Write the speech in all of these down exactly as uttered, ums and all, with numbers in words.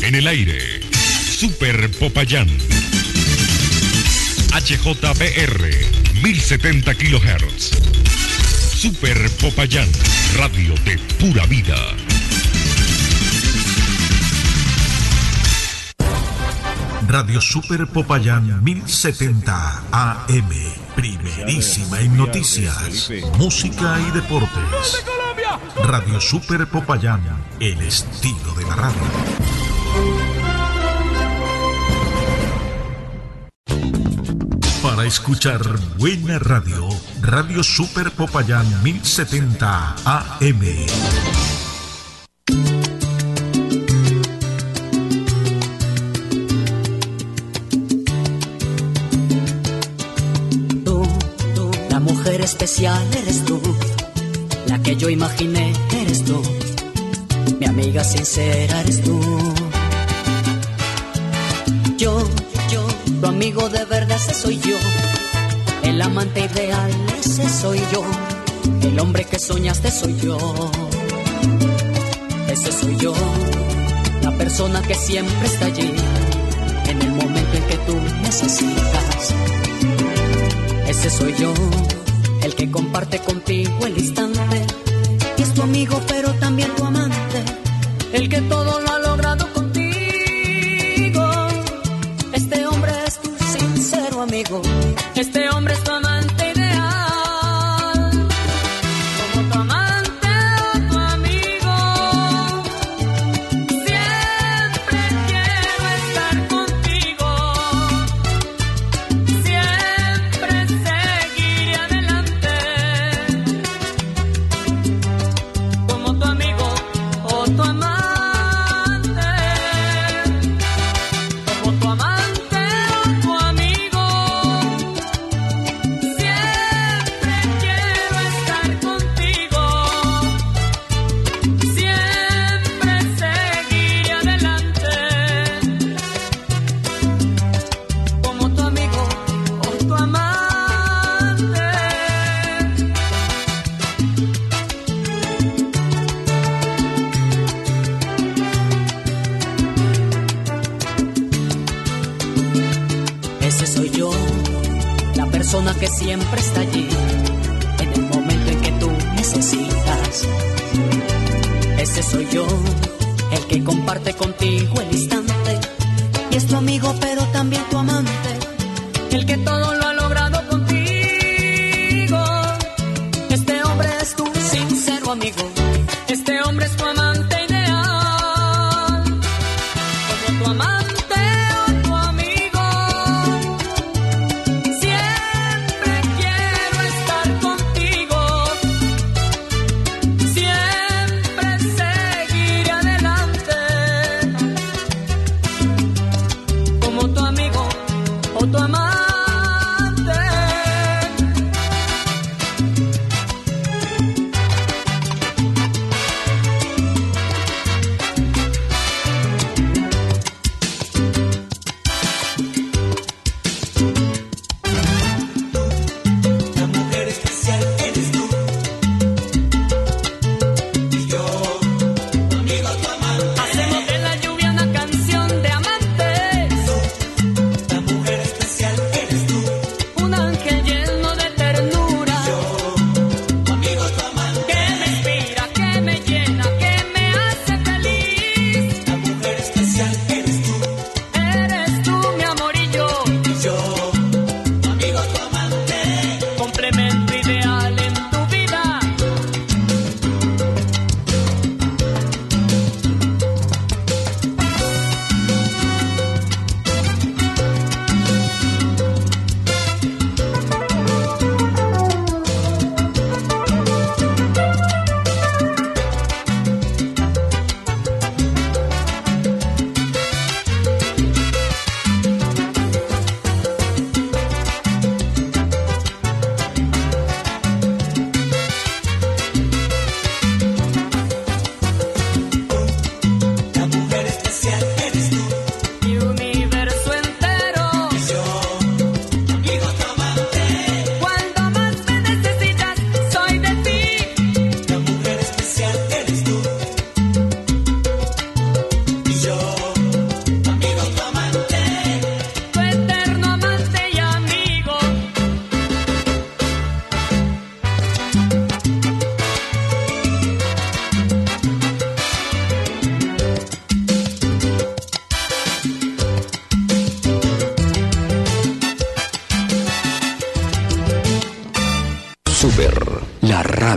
En el aire, Super Popayán. H J B R, mil setenta kilohertz. Super Popayán, radio de pura vida. Radio Super Popayán mil setenta A M. Primerísima en noticias, música y deportes. Radio Super Popayán, el estilo de la radio. Para escuchar buena radio, Radio Super Popayán mil setenta A M. Mujer especial eres tú, la que yo imaginé eres tú, mi amiga sincera eres tú. Yo, yo, tu amigo de verdad ese soy yo, el amante ideal ese soy yo, el hombre que soñaste soy yo, ese soy yo, la persona que siempre está allí, en el momento en que tú necesitas. Ese soy yo, el que comparte contigo el instante, y es tu amigo pero también tu amante, el que todo lo ha logrado contigo. Este hombre es tu sincero amigo, este hombre es tu amante ideal, como tu amante o tu amigo. Siempre quiero estar contigo, siempre seguiré adelante, como tu amigo o tu amante, como tu amante o tu amigo. Siempre quiero estar contigo, siempre seguiré adelante, como tu amigo o tu amante. Ese soy yo, la persona que siempre está allí, en el momento en que tú necesitas. Ese soy yo, el que comparte contigo el instante, y es tu amigo pero también tu amante, el que todo lo ha logrado contigo. Este hombre es tu sincero amigo, este hombre es tu amante ideal, como tu amante o tu amigo. Siempre quiero estar contigo, siempre seguiré adelante, como tu amigo o tu amante.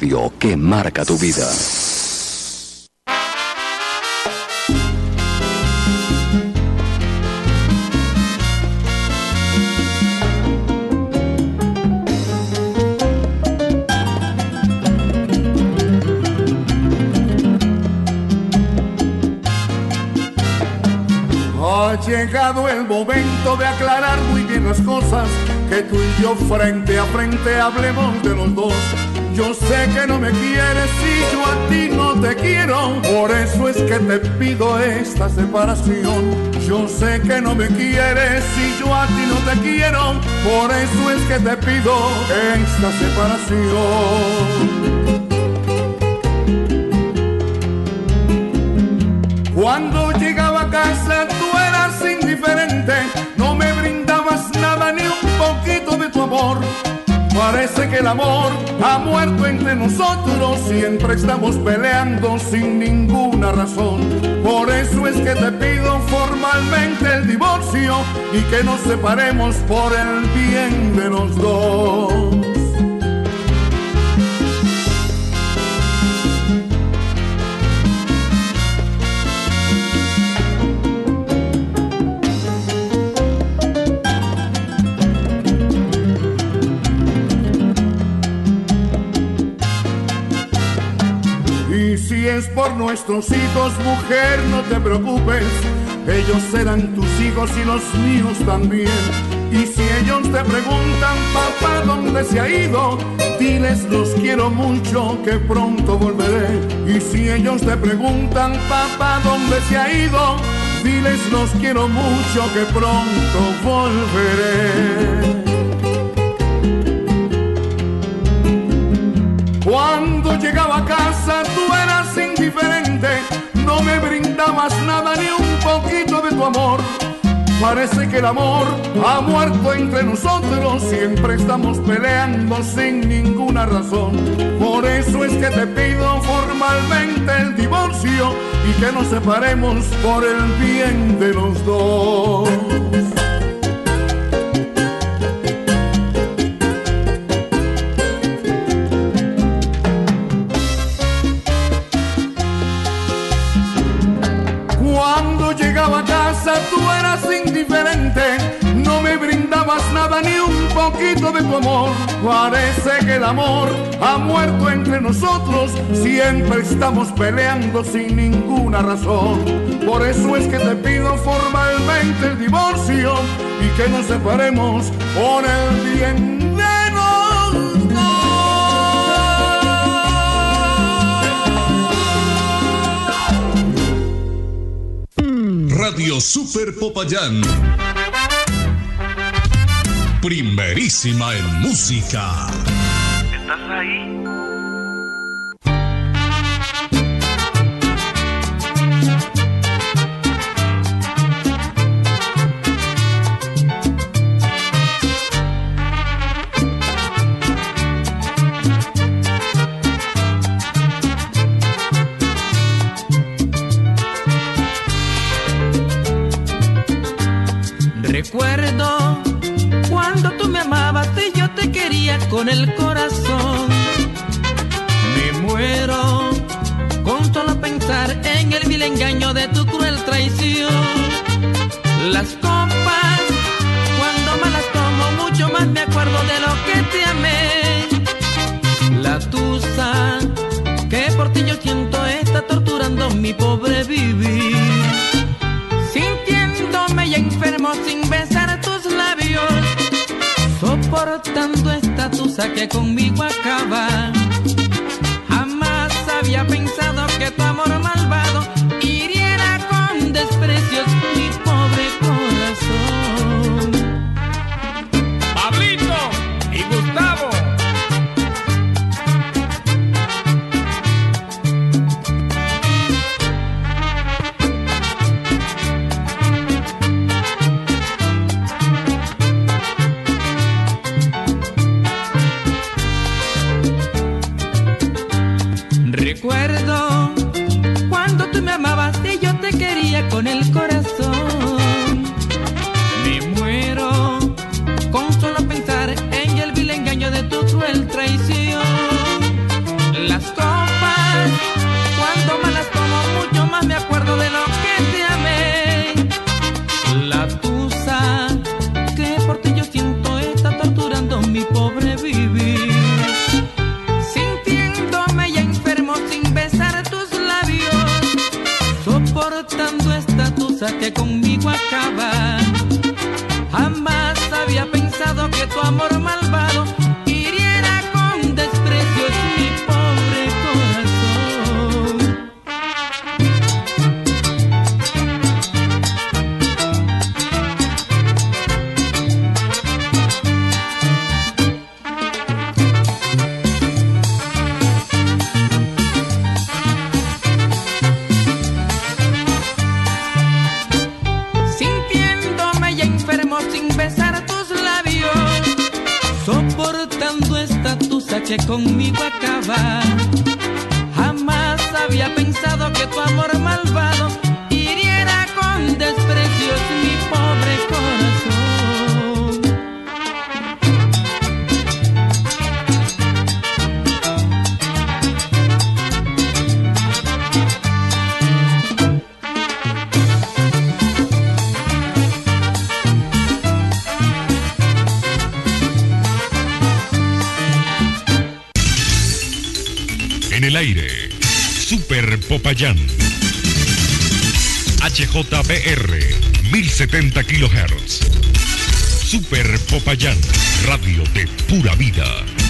radio que marca tu vida. Ha llegado el momento de aclarar muy bien las cosas, que tú y yo frente a frente hablemos de los dos. Yo sé que no me quieres y yo a ti no te quiero, por eso es que te pido esta separación. Yo sé que no me quieres y yo a ti no te quiero, por eso es que te pido esta separación. Cuando llegaba a casa tú eras indiferente, no me brindabas nada ni un poquito de tu amor. Parece que el amor ha muerto entre nosotros, siempre estamos peleando sin ninguna razón. Por eso es que te pido formalmente el divorcio y que nos separemos por el bien de los dos. Si es por nuestros hijos, mujer, no te preocupes, ellos serán tus hijos y los míos también. Y si ellos te preguntan, papá, ¿dónde se ha ido? Diles, los quiero mucho, que pronto volveré. Y si ellos te preguntan, papá, ¿dónde se ha ido? Diles, los quiero mucho, que pronto volveré. Cuando llegaba a casa tú eras indiferente, no me brindabas nada ni un poquito de tu amor. Parece que el amor ha muerto entre nosotros, siempre estamos peleando sin ninguna razón. Por eso es que te pido formalmente el divorcio y que nos separemos por el bien de los dos. Cuando llegaba a casa tú eras indiferente, no me brindabas nada ni un poquito de tu amor. Parece que el amor ha muerto entre nosotros, siempre estamos peleando sin ninguna razón. Por eso es que te pido formalmente el divorcio y que nos separemos por el bien de los dos. Radio Super Popayán. Primerísima en música. ¿Estás ahí? Recuerdo cuando tú me amabas y yo te quería con el corazón. Me muero con solo pensar en el vil engaño de tu cruel traición. Las copas, cuando me las tomo, mucho más me acuerdo de lo que te amé. La tusa, que por ti yo siento, está torturando mi pobre vivir. Sintiéndome ya enfermo sin besar tus labios, soportando esta tusa que conmigo acaba. Jamás había pensado que tu amor malvado hiriera con desprecios mi pobre corazón. Pablito y Gustavo. Recuerdo cuando tú me amabas y yo te quería con el corazón. Me muero con solo pensar en el vil engaño de tu cruel traición. soportando esta tusa que conmigo acaba. Jamás había pensado que tu amor malvado hiriera con desprecios mi pobre corazón. Sintiéndome ya enfermo sin besar tus labios, soportando esta tusa que conmigo acaba. Jamás había pensado que tu amor malvado hiriera con desprecios mi pobre corazón. En el aire, Super Popayán. H J B R, mil setenta kilohertz. Super Popayán, radio de pura vida.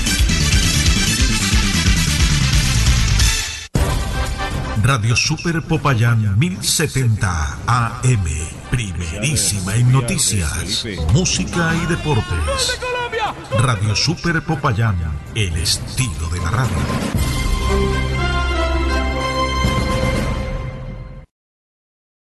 Radio Super Popayán mil setenta A M. Primerísima en noticias, música y deportes. Radio Super Popayán, el estilo de la radio.